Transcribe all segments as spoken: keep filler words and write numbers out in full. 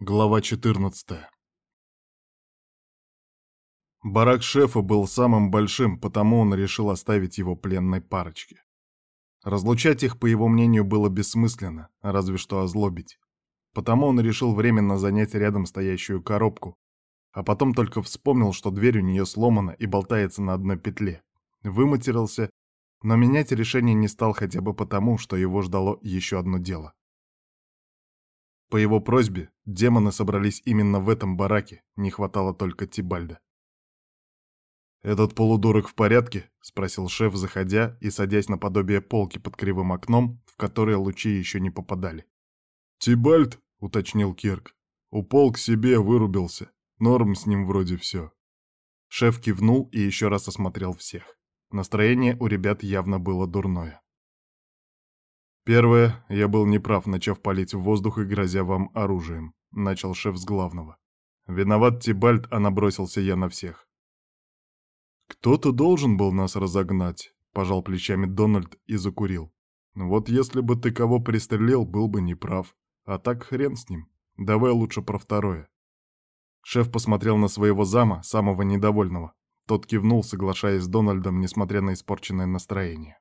Глава четырнадцатая. Барак шефа был самым большим, потому он решил оставить его пленной парочке. Разлучать их, по его мнению, было бессмысленно, разве что озлобить. Потому он решил временно занять рядом стоящую коробку, а потом только вспомнил, что дверь у нее сломана и болтается на одной петле. Выматерился, но менять решение не стал хотя бы потому, что его ждало еще одно дело. По его просьбе демоны собрались именно в этом бараке, не хватало только Тибальда. «Этот полудурок в порядке?» — спросил шеф, заходя и садясь на подобие полки под кривым окном, в которое лучи еще не попадали. «Тибальд?» — уточнил Кирк. «Упал к себе, вырубился. Норм с ним вроде все». Шеф кивнул и еще раз осмотрел всех. Настроение у ребят явно было дурное. «Первое, я был неправ, начав палить в воздух и грозя вам оружием», — начал шеф с главного. «Виноват Тибальд, а набросился я на всех». «Кто-то должен был нас разогнать», — пожал плечами Дональд и закурил. «Вот если бы ты кого пристрелил, был бы неправ. А так хрен с ним. Давай лучше про второе». Шеф посмотрел на своего зама, самого недовольного. Тот кивнул, соглашаясь с Дональдом, несмотря на испорченное настроение.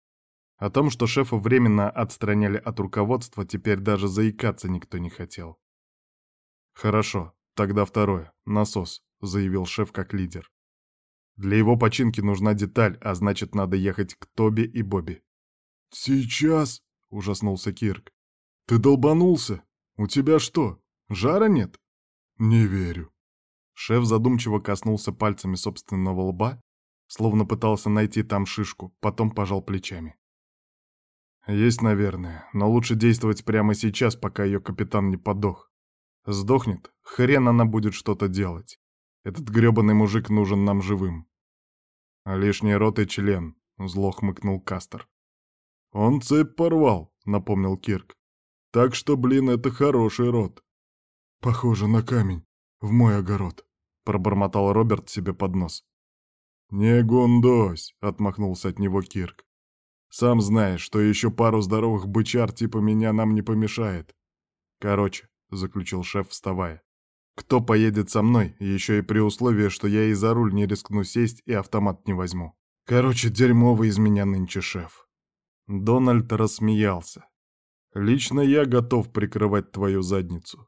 О том, что шефа временно отстраняли от руководства, теперь даже заикаться никто не хотел. «Хорошо, тогда второе. Насос», — заявил шеф как лидер. «Для его починки нужна деталь, а значит, надо ехать к Тоби и Бобби». «Сейчас?» — ужаснулся Кирк. «Ты долбанулся? У тебя что, жара нет?» «Не верю». Шеф задумчиво коснулся пальцами собственного лба, словно пытался найти там шишку, потом пожал плечами. «Есть, наверное, но лучше действовать прямо сейчас, пока ее капитан не подох. Сдохнет, хрен она будет что-то делать. Этот грёбаный мужик нужен нам живым». «А лишний рот и член», — зло хмыкнул Кастер. «Он цепь порвал», — напомнил Кирк. «Так что, блин, это хороший рот». «Похоже на камень, в мой огород», — пробормотал Роберт себе под нос. «Не гундось», — отмахнулся от него Кирк. «Сам знаешь, что еще пару здоровых бычар типа меня нам не помешает». «Короче», — заключил шеф, вставая, — «кто поедет со мной, еще и при условии, что я и за руль не рискну сесть и автомат не возьму. Короче, дерьмовый из меня нынче шеф». Дональд рассмеялся. «Лично я готов прикрывать твою задницу».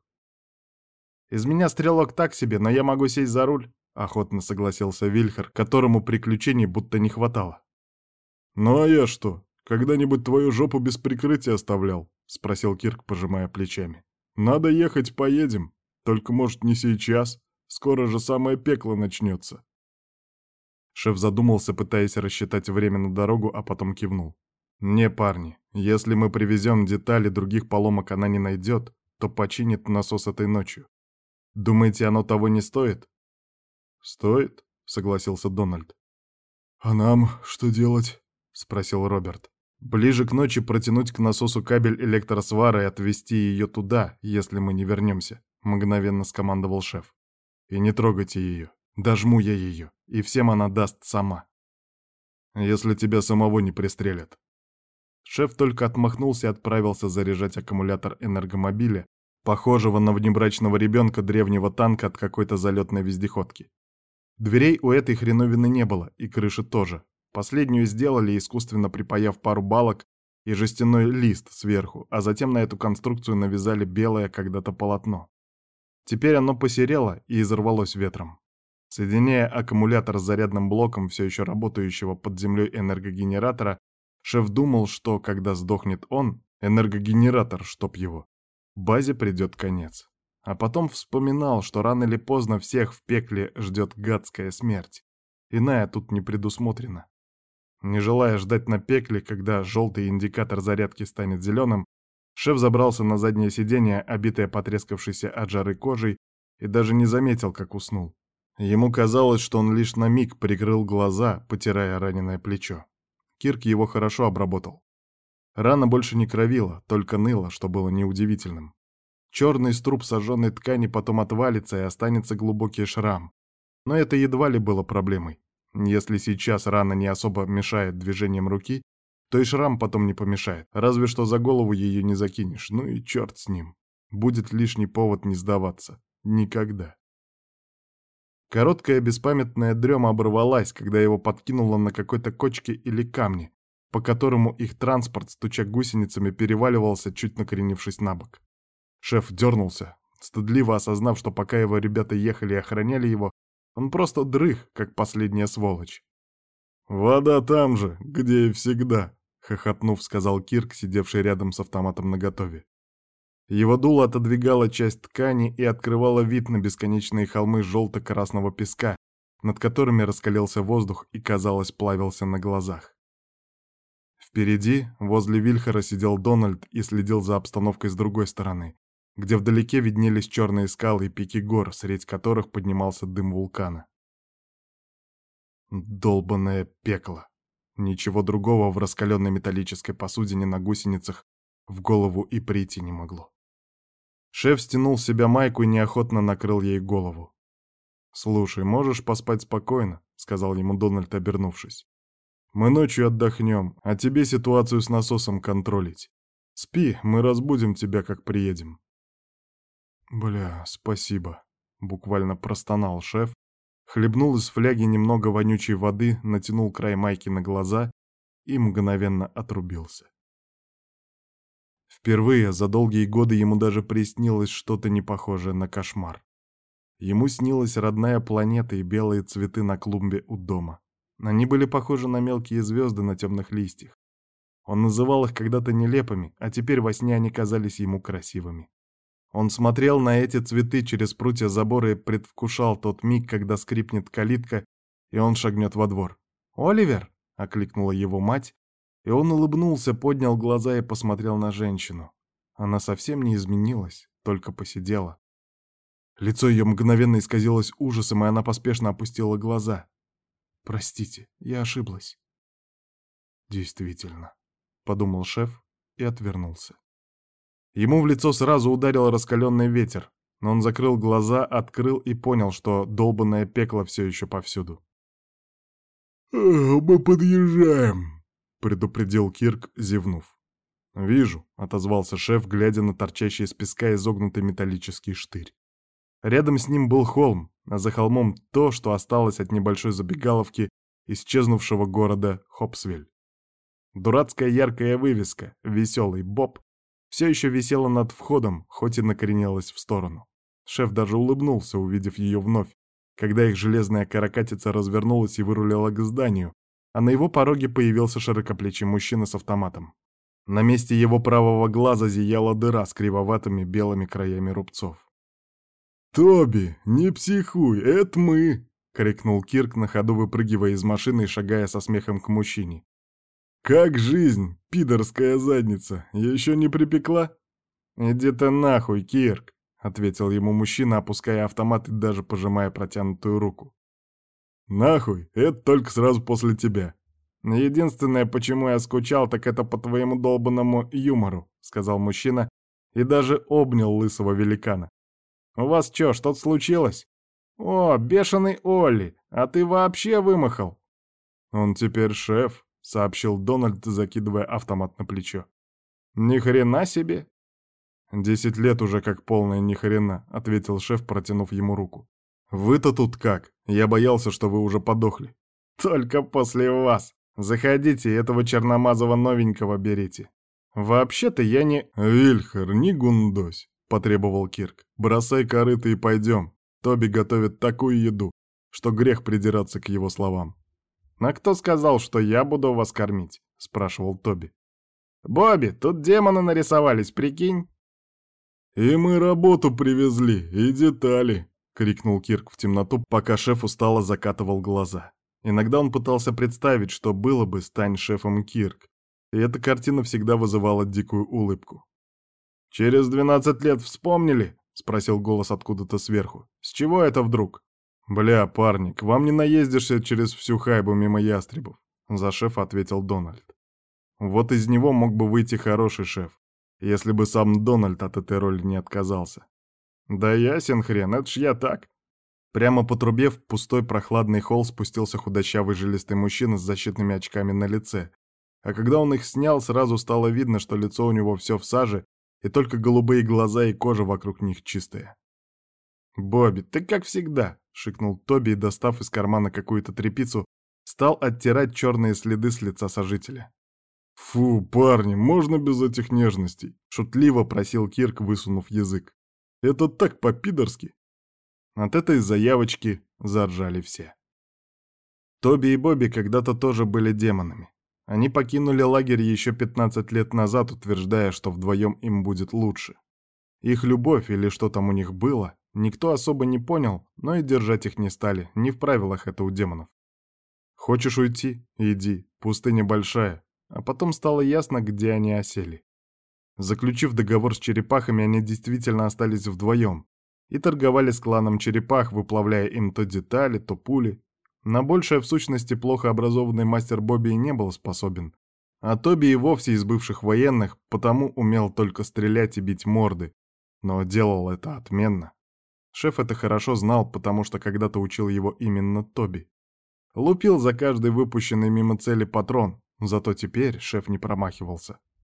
«Из меня стрелок так себе, но я могу сесть за руль», — охотно согласился Вильхер, которому приключений будто не хватало. «Ну а я что, когда-нибудь твою жопу без прикрытия оставлял?» — спросил Кирк, пожимая плечами. «Надо ехать, поедем. Только, может, не сейчас. Скоро же самое пекло начнется». Шеф задумался, пытаясь рассчитать время на дорогу, а потом кивнул. «Не, парни, если мы привезем детали, других поломок она не найдет, то починит насос этой ночью. Думаете, оно того не стоит?» «Стоит», — согласился Дональд. «А нам что делать?» — спросил Роберт. «Ближе к ночи протянуть к насосу кабель электросвара и отвезти ее туда, если мы не вернемся», — мгновенно скомандовал шеф. «И не трогайте ее. Дожму я ее, и всем она даст сама. Если тебя самого не пристрелят». Шеф только отмахнулся и отправился заряжать аккумулятор энергомобиля, похожего на внебрачного ребенка древнего танка от какой-то залетной вездеходки. Дверей у этой хреновины не было, и крыши тоже. Последнюю сделали, искусственно припаяв пару балок и жестяной лист сверху, а затем на эту конструкцию навязали белое когда-то полотно. Теперь оно посерело и изорвалось ветром. Соединяя аккумулятор с зарядным блоком все еще работающего под землей энергогенератора, шеф думал, что, когда сдохнет он, энергогенератор, чтоб его, базе придет конец. А потом вспоминал, что рано или поздно всех в пекле ждет гадская смерть. Иная тут не предусмотрена. Не желая ждать на пекле, когда желтый индикатор зарядки станет зеленым, шеф забрался на заднее сиденье, обитое потрескавшейся от жары кожей, и даже не заметил, как уснул. Ему казалось, что он лишь на миг прикрыл глаза, потирая раненое плечо. Кирк его хорошо обработал. Рана больше не кровила, только ныла, что было неудивительным. Черный струп сожженной ткани потом отвалится и останется глубокий шрам. Но это едва ли было проблемой. Если сейчас рана не особо мешает движением руки, то и шрам потом не помешает, разве что за голову ее не закинешь, ну и черт с ним. будет лишний повод не сдаваться. Никогда. Короткая беспамятная дрема оборвалась, когда его подкинуло на какой-то кочке или камне, по которому их транспорт, стуча гусеницами, переваливался, чуть накренившись на бок. Шеф дернулся, стыдливо осознав, что пока его ребята ехали и охраняли его, он просто дрых, как последняя сволочь. «Вода там же, где и всегда», — хохотнув, сказал Кирк, сидевший рядом с автоматом наготове. Его дуло отодвигало часть ткани и открывало вид на бесконечные холмы желто-красного песка, над которыми раскалился воздух и, казалось, плавился на глазах. Впереди, возле Вильхера, сидел Дональд и следил за обстановкой с другой стороны, где вдалеке виднелись черные скалы и пики гор, средь которых поднимался дым вулкана. Долбанное пекло. Ничего другого в раскаленной металлической посудине на гусеницах в голову и прийти не могло. Шеф стянул с себя майку и неохотно накрыл ей голову. «Слушай, можешь поспать спокойно», — сказал ему Дональд, обернувшись. «Мы ночью отдохнем, а тебе ситуацию с насосом контролить. Спи, мы разбудим тебя, как приедем». «Бля, спасибо», — буквально простонал шеф, хлебнул из фляги немного вонючей воды, натянул край майки на глаза и мгновенно отрубился. Впервые за долгие годы ему даже приснилось что-то непохожее на кошмар. Ему снилась родная планета и белые цветы на клумбе у дома. Они были похожи на мелкие звезды на темных листьях. Он называл их когда-то нелепыми, а теперь во сне они казались ему красивыми. Он смотрел на эти цветы через прутья забора и предвкушал тот миг, когда скрипнет калитка, и он шагнет во двор. «Оливер!» — окликнула его мать, и он улыбнулся, поднял глаза и посмотрел на женщину. Она совсем не изменилась, только посидела. Лицо ее мгновенно исказилось ужасом, и она поспешно опустила глаза. «Простите, я ошиблась». «Действительно», — подумал шеф и отвернулся. Ему в лицо сразу ударил раскаленный ветер, но он закрыл глаза, открыл и понял, что долбанное пекло все еще повсюду. «Мы подъезжаем», — предупредил Кирк, зевнув. «Вижу», — отозвался шеф, глядя на торчащий из песка изогнутый металлический штырь. Рядом с ним был холм, а за холмом то, что осталось от небольшой забегаловки исчезнувшего города Хопсвель. Дурацкая яркая вывеска «Веселый Боб» все еще висела над входом, хоть и накренилась в сторону. Шеф даже улыбнулся, увидев ее вновь, когда их железная каракатица развернулась и вырулила к зданию, а на его пороге появился широкоплечий мужчина с автоматом. На месте его правого глаза зияла дыра с кривоватыми белыми краями рубцов. «Тоби, не психуй, это мы!» — крикнул Кирк, на ходу выпрыгивая из машины и шагая со смехом к мужчине. «Как жизнь, пидорская задница, еще не припекла?» «Иди ты нахуй, Кирк!» — ответил ему мужчина, опуская автомат и даже пожимая протянутую руку. «Нахуй, это только сразу после тебя». «Единственное, почему я скучал, так это по твоему долбанному юмору», — сказал мужчина и даже обнял лысого великана. «У вас чё, что-то случилось? О, бешеный Олли, а ты вообще вымахал!» «Он теперь шеф», — сообщил Дональд, закидывая автомат на плечо. «Ни хрена себе!» «Десять лет уже как полная ни хрена», — ответил шеф, протянув ему руку. «Вы-то тут как? Я боялся, что вы уже подохли». «Только после вас. Заходите, этого черномазого новенького берите. Вообще-то я не...» «Вильхер, не гундось», — потребовал Кирк. «Бросай корыто и пойдем. Тоби готовит такую еду, что грех придираться к его словам». «А кто сказал, что я буду вас кормить?» — спрашивал Тоби. «Бобби, тут демоны нарисовались, прикинь?» «И мы работу привезли, и детали», — крикнул Кирк в темноту, пока шеф устало закатывал глаза. Иногда он пытался представить, что было бы, стань шефом Кирк, и эта картина всегда вызывала дикую улыбку. «Через двенадцать лет вспомнили?» — спросил голос откуда-то сверху. «С чего это вдруг?» «Бля, парни, к вам не наездишься через всю хайбу мимо ястребов», — за шефа ответил Дональд. Вот из него мог бы выйти хороший шеф, если бы сам Дональд от этой роли не отказался. «Да ясен хрен, это ж я так». Прямо по трубе в пустой прохладный холл спустился худощавый жилистый мужчина с защитными очками на лице, а когда он их снял, сразу стало видно, что лицо у него все в саже, и только голубые глаза и кожа вокруг них чистые. «Бобби, ты как всегда!» — шикнул Тоби и, достав из кармана какую-то тряпицу, стал оттирать черные следы с лица сожителя. «Фу, парни, можно без этих нежностей?» — шутливо просил Кирк, высунув язык. «Это так по-пидорски!» От этой заявочки заржали все. Тоби и Бобби когда-то тоже были демонами. Они покинули лагерь еще пятнадцать лет назад, утверждая, что вдвоем им будет лучше. Их любовь, или что там у них было, никто особо не понял, но и держать их не стали, не в правилах это у демонов. Хочешь уйти? Иди, пустыня большая. А потом стало ясно, где они осели. Заключив договор с черепахами, они действительно остались вдвоем и торговали с кланом черепах, выплавляя им то детали, то пули. На большее в сущности плохо образованный мастер Бобби и не был способен, а Тоби и вовсе из бывших военных, потому умел только стрелять и бить морды, но делал это отменно. Шеф это хорошо знал, потому что когда-то учил его именно Тоби. Лупил за каждый выпущенный мимо цели патрон, зато теперь шеф не промахивался.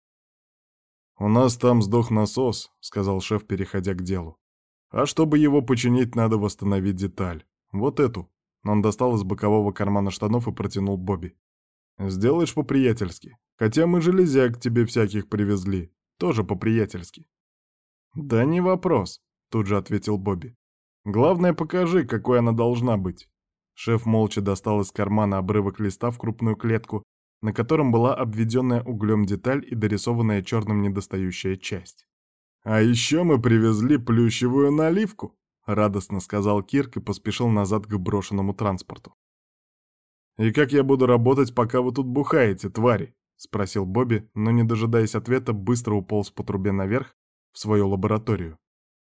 «У нас там сдох насос», — сказал шеф, переходя к делу. «А чтобы его починить, надо восстановить деталь. Вот эту». Он достал из бокового кармана штанов и протянул Бобби. «Сделаешь по-приятельски. Хотя мы железяк тебе всяких привезли. Тоже по-приятельски». «Да не вопрос», — тут же ответил Бобби. «Главное, покажи, какой она должна быть». Шеф молча достал из кармана обрывок листа в крупную клетку, на котором была обведенная углем деталь и дорисованная черным недостающая часть. «А еще мы привезли плющевую наливку», — радостно сказал Кирк и поспешил назад к брошенному транспорту. «И как я буду работать, пока вы тут бухаете, твари?» — спросил Бобби, но, не дожидаясь ответа, быстро уполз по трубе наверх в свою лабораторию.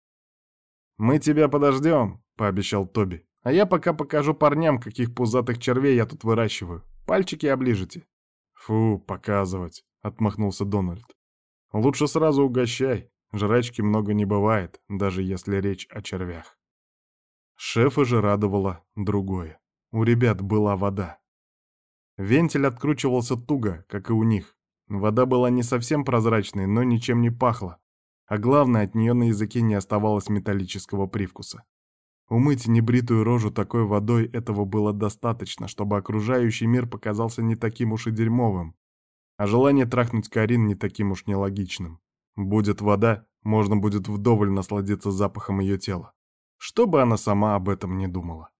«Мы тебя подождем», — пообещал Тоби. «А я пока покажу парням, каких пузатых червей я тут выращиваю. Пальчики оближете». «Фу, показывать», — отмахнулся Дональд. «Лучше сразу угощай. Жрачки много не бывает, даже если речь о червях». Шефа же радовало другое. У ребят была вода. Вентиль откручивался туго, как и у них. Вода была не совсем прозрачной, но ничем не пахла. А главное, от нее на языке не оставалось металлического привкуса. Умыть небритую рожу такой водой этого было достаточно, чтобы окружающий мир показался не таким уж и дерьмовым, а желание трахнуть Карин не таким уж нелогичным. Будет вода, можно будет вдоволь насладиться запахом ее тела, что бы она сама об этом не думала.